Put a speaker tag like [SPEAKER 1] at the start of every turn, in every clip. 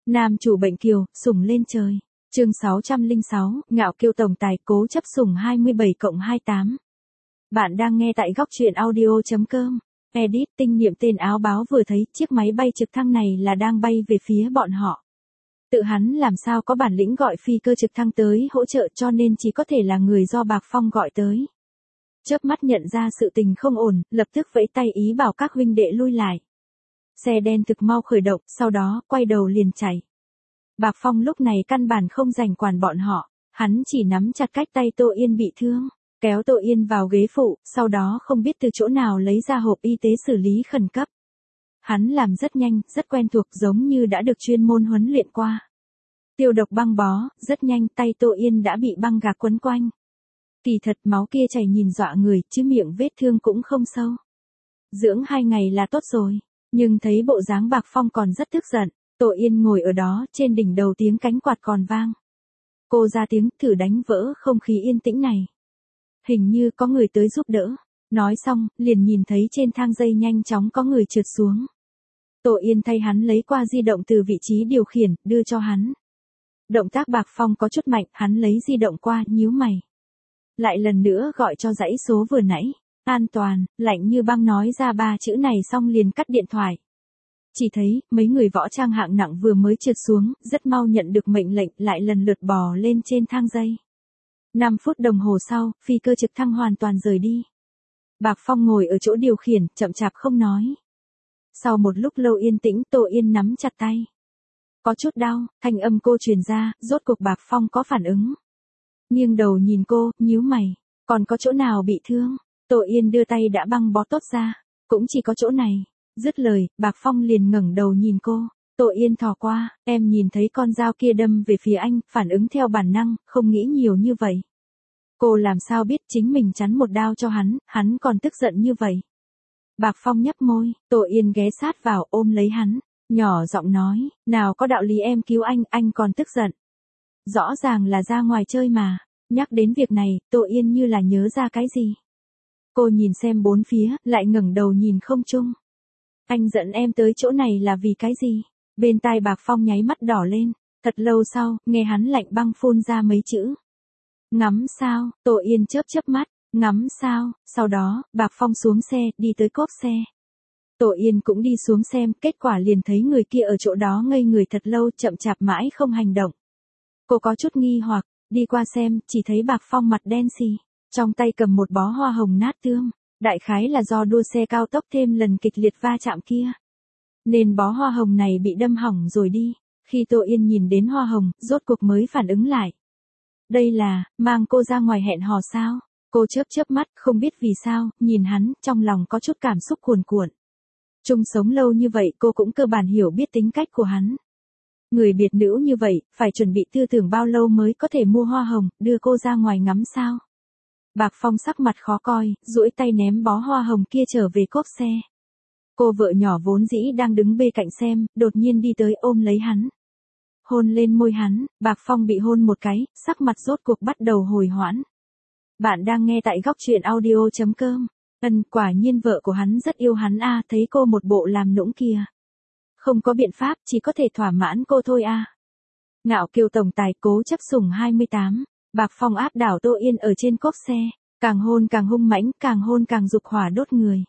[SPEAKER 1] Nam chủ bệnh kiều, sủng lên trời. Chương 606, ngạo kiêu tổng tài cố chấp sủng 27+28. Bạn đang nghe tại góc truyện audio.com. Edit tinh niệm tên áo báo vừa thấy chiếc máy bay trực thăng này là đang bay về phía bọn họ. Tự hắn làm sao có bản lĩnh gọi phi cơ trực thăng tới hỗ trợ, cho nên chỉ có thể là người do Bạc Phong gọi tới. Chớp mắt nhận ra sự tình không ổn, lập tức vẫy tay ý bảo các huynh đệ lui lại. Xe đen thực mau khởi động, sau đó quay đầu liền chạy. Bạc Phong lúc này căn bản không rảnh quản bọn họ, hắn chỉ nắm chặt cách tay Tô Yên bị thương, kéo Tô Yên vào ghế phụ, sau đó không biết từ chỗ nào lấy ra hộp y tế xử lý khẩn cấp. Hắn làm rất nhanh, rất quen thuộc, giống như đã được chuyên môn huấn luyện qua. Tiêu độc băng bó, rất nhanh tay Tô Yên đã bị băng gạc quấn quanh. Kỳ thật máu kia chảy nhìn dọa người, chứ miệng vết thương cũng không sâu. Dưỡng 2 ngày là tốt rồi, nhưng thấy bộ dáng Bạc Phong còn rất tức giận. Tô Yên ngồi ở đó, trên đỉnh đầu tiếng cánh quạt còn vang. Cô ra tiếng thử đánh vỡ không khí yên tĩnh này. Hình như có người tới giúp đỡ. Nói xong, liền nhìn thấy trên thang dây nhanh chóng có người trượt xuống. Tô Yên thay hắn lấy qua di động từ vị trí điều khiển, đưa cho hắn. Động tác Bạc Phong có chút mạnh, hắn lấy di động qua, nhíu mày. Lại lần nữa gọi cho dãy số vừa nãy. An toàn, lạnh như băng nói ra 3 chữ này xong liền cắt điện thoại. Chỉ thấy, mấy người võ trang hạng nặng vừa mới trượt xuống, rất mau nhận được mệnh lệnh lại lần lượt bò lên trên thang dây. 5 phút đồng hồ sau, phi cơ trực thăng hoàn toàn rời đi. Bạc Phong ngồi ở chỗ điều khiển, chậm chạp không nói. Sau một lúc lâu yên tĩnh, Tô Yên nắm chặt tay. Có chút đau, thanh âm cô truyền ra, rốt cuộc Bạc Phong có phản ứng. Nghiêng đầu nhìn cô, nhíu mày, còn có chỗ nào bị thương? Tô Yên đưa tay đã băng bó tốt ra, cũng chỉ có chỗ này. Dứt lời, Bạc Phong liền ngẩng đầu nhìn cô. Tô Yên thò qua, em nhìn thấy con dao kia đâm về phía anh, phản ứng theo bản năng, không nghĩ nhiều như vậy. Cô làm sao biết chính mình chắn một đao cho hắn còn tức giận như vậy. Bạc Phong nhấp môi, Tô Yên ghé sát vào ôm lấy hắn, nhỏ giọng nói, nào có đạo lý em cứu anh còn tức giận. Rõ ràng là ra ngoài chơi mà, nhắc đến việc này, Tô Yên như là nhớ ra cái gì. Cô nhìn xem bốn phía, lại ngẩng đầu nhìn không trung. Anh dẫn em tới chỗ này là vì cái gì? Bên tai Bạc Phong nháy mắt đỏ lên, thật lâu sau, nghe hắn lạnh băng phun ra mấy chữ. Ngắm sao? Tô Yên chớp mắt, ngắm sao? Sau đó, Bạc Phong xuống xe, đi tới cốp xe. Tô Yên cũng đi xuống xem, kết quả liền thấy người kia ở chỗ đó ngây người thật lâu, chậm chạp mãi không hành động. Cô có chút nghi hoặc, đi qua xem, chỉ thấy Bạc Phong mặt đen xì, trong tay cầm một bó hoa hồng nát tươm. Đại khái là do đua xe cao tốc thêm lần kịch liệt va chạm kia. Nên bó hoa hồng này bị đâm hỏng rồi đi. Khi Tô Yên nhìn đến hoa hồng, rốt cuộc mới phản ứng lại. Đây là, mang cô ra ngoài hẹn hò sao? Cô chớp mắt, không biết vì sao, nhìn hắn, trong lòng có chút cảm xúc cuồn cuộn. Chung sống lâu như vậy cô cũng cơ bản hiểu biết tính cách của hắn. Người biệt nữ như vậy, phải chuẩn bị tư tưởng bao lâu mới có thể mua hoa hồng, đưa cô ra ngoài ngắm sao? Bạc Phong sắc mặt khó coi, duỗi tay ném bó hoa hồng kia trở về cốp xe. Cô vợ nhỏ vốn dĩ đang đứng bên cạnh xem, đột nhiên đi tới ôm lấy hắn. Hôn lên môi hắn, Bạc Phong bị hôn một cái, sắc mặt rốt cuộc bắt đầu hồi hoãn. Bạn đang nghe tại góc truyện audio.com. Quả nhiên vợ của hắn rất yêu hắn a, thấy cô một bộ làm nũng kia. Không có biện pháp, chỉ có thể thỏa mãn cô thôi a. Ngạo kiều tổng tài cố chấp sủng 28. Bạc Phong áp đảo Tô Yên ở trên cốp xe, càng hôn càng hung mãnh, càng hôn càng dục hỏa đốt người.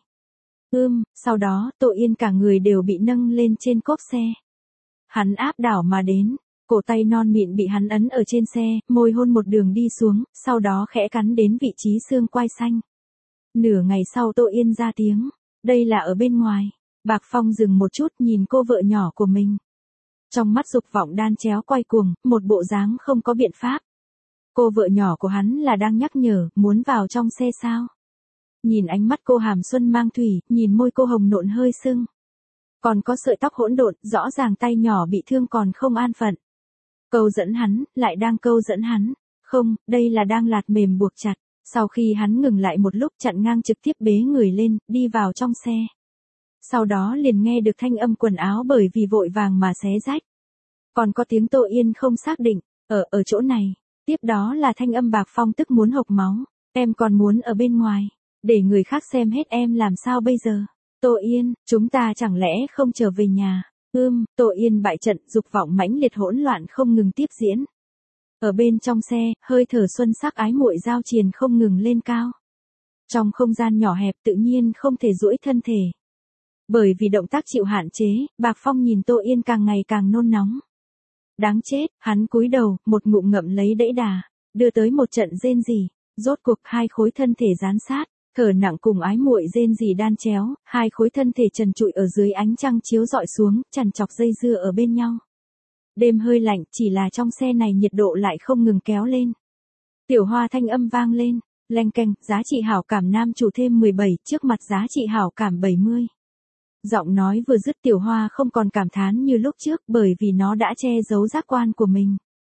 [SPEAKER 1] Sau đó, Tô Yên cả người đều bị nâng lên trên cốp xe. Hắn áp đảo mà đến, cổ tay non mịn bị hắn ấn ở trên xe, môi hôn một đường đi xuống, sau đó khẽ cắn đến vị trí xương quai xanh. Nửa ngày sau Tô Yên ra tiếng, đây là ở bên ngoài. Bạc Phong dừng một chút nhìn cô vợ nhỏ của mình. Trong mắt dục vọng đan chéo quay cuồng, một bộ dáng không có biện pháp. Cô vợ nhỏ của hắn là đang nhắc nhở, muốn vào trong xe sao? Nhìn ánh mắt cô hàm xuân mang thủy, nhìn môi cô hồng nộn hơi sưng. Còn có sợi tóc hỗn độn, rõ ràng tay nhỏ bị thương còn không an phận. Câu dẫn hắn, lại đang câu dẫn hắn. Không, đây là đang lạt mềm buộc chặt. Sau khi hắn ngừng lại một lúc chặn ngang trực tiếp bế người lên, đi vào trong xe. Sau đó liền nghe được thanh âm quần áo bởi vì vội vàng mà xé rách. Còn có tiếng Tô Yên không xác định, ở chỗ này. Tiếp đó là thanh âm Bạc Phong tức muốn hộc máu. Em còn muốn ở bên ngoài. Để người khác xem hết em làm sao bây giờ. Tô Yên, chúng ta chẳng lẽ không trở về nhà. Tô Yên bại trận, dục vọng mãnh liệt hỗn loạn không ngừng tiếp diễn. Ở bên trong xe, hơi thở xuân sắc ái muội giao triền không ngừng lên cao. Trong không gian nhỏ hẹp tự nhiên không thể duỗi thân thể. Bởi vì động tác chịu hạn chế, Bạc Phong nhìn Tô Yên càng ngày càng nôn nóng. Đáng chết, hắn cúi đầu, một ngụm ngậm lấy đẫy đà, đưa tới một trận rên rỉ, rốt cuộc hai khối thân thể dán sát, thở nặng cùng ái muội rên rỉ đan chéo, hai khối thân thể trần trụi ở dưới ánh trăng chiếu rọi xuống, chằn chọc dây dưa ở bên nhau. Đêm hơi lạnh, chỉ là trong xe này nhiệt độ lại không ngừng kéo lên. Tiểu Hoa thanh âm vang lên, leng keng, giá trị hảo cảm nam chủ thêm 17, trước mặt giá trị hảo cảm 70. Giọng nói vừa dứt Tiểu Hoa không còn cảm thán như lúc trước bởi vì nó đã che giấu giác quan của mình.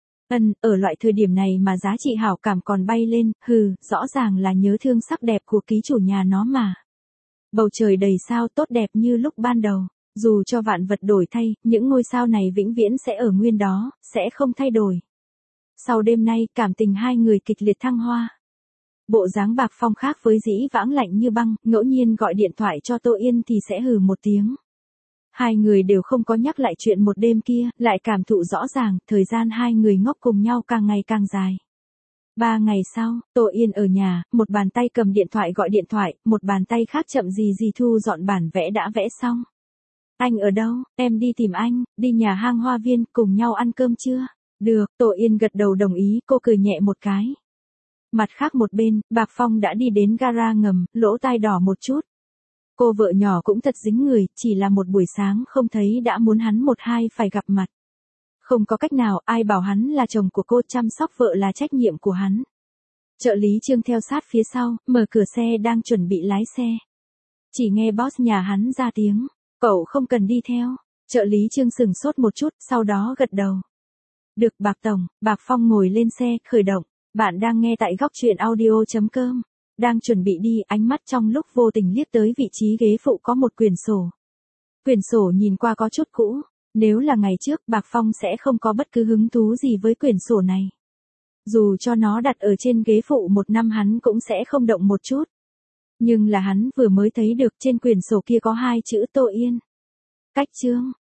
[SPEAKER 1] Ở loại thời điểm này mà giá trị hảo cảm còn bay lên, rõ ràng là nhớ thương sắc đẹp của ký chủ nhà nó mà. Bầu trời đầy sao tốt đẹp như lúc ban đầu, dù cho vạn vật đổi thay, những ngôi sao này vĩnh viễn sẽ ở nguyên đó, sẽ không thay đổi. Sau đêm nay, cảm tình hai người kịch liệt thăng hoa. Bộ dáng Bạc Phong khác với dĩ vãng lạnh như băng, ngẫu nhiên gọi điện thoại cho Tô Yên thì sẽ hừ một tiếng. Hai người đều không có nhắc lại chuyện một đêm kia, lại cảm thụ rõ ràng, thời gian hai người ngốc cùng nhau càng ngày càng dài. 3 ngày sau, Tô Yên ở nhà, một bàn tay cầm điện thoại gọi điện thoại, một bàn tay khác chậm gì gì thu dọn bản vẽ đã vẽ xong. Anh ở đâu, em đi tìm anh, đi nhà hang hoa viên, cùng nhau ăn cơm chưa? Được, Tô Yên gật đầu đồng ý, cô cười nhẹ một cái. Mặt khác một bên, Bạc Phong đã đi đến gara ngầm, lỗ tai đỏ một chút. Cô vợ nhỏ cũng thật dính người, chỉ là một buổi sáng không thấy đã muốn hắn một hai phải gặp mặt. Không có cách nào, ai bảo hắn là chồng của cô, chăm sóc vợ là trách nhiệm của hắn. Trợ lý Trương theo sát phía sau, mở cửa xe đang chuẩn bị lái xe. Chỉ nghe boss nhà hắn ra tiếng, cậu không cần đi theo. Trợ lý Trương sừng sốt một chút, sau đó gật đầu. Được Bạc Tổng, Bạc Phong ngồi lên xe, khởi động. Bạn đang nghe tại góc truyện audio.com. Đang chuẩn bị đi, ánh mắt trong lúc vô tình liếc tới vị trí ghế phụ có một quyển sổ. Quyển sổ nhìn qua có chút cũ. Nếu là ngày trước, Bạc Phong sẽ không có bất cứ hứng thú gì với quyển sổ này. Dù cho nó đặt ở trên ghế phụ một năm hắn cũng sẽ không động một chút. Nhưng là hắn vừa mới thấy được trên quyển sổ kia có hai chữ Tô Yên. Cách chương.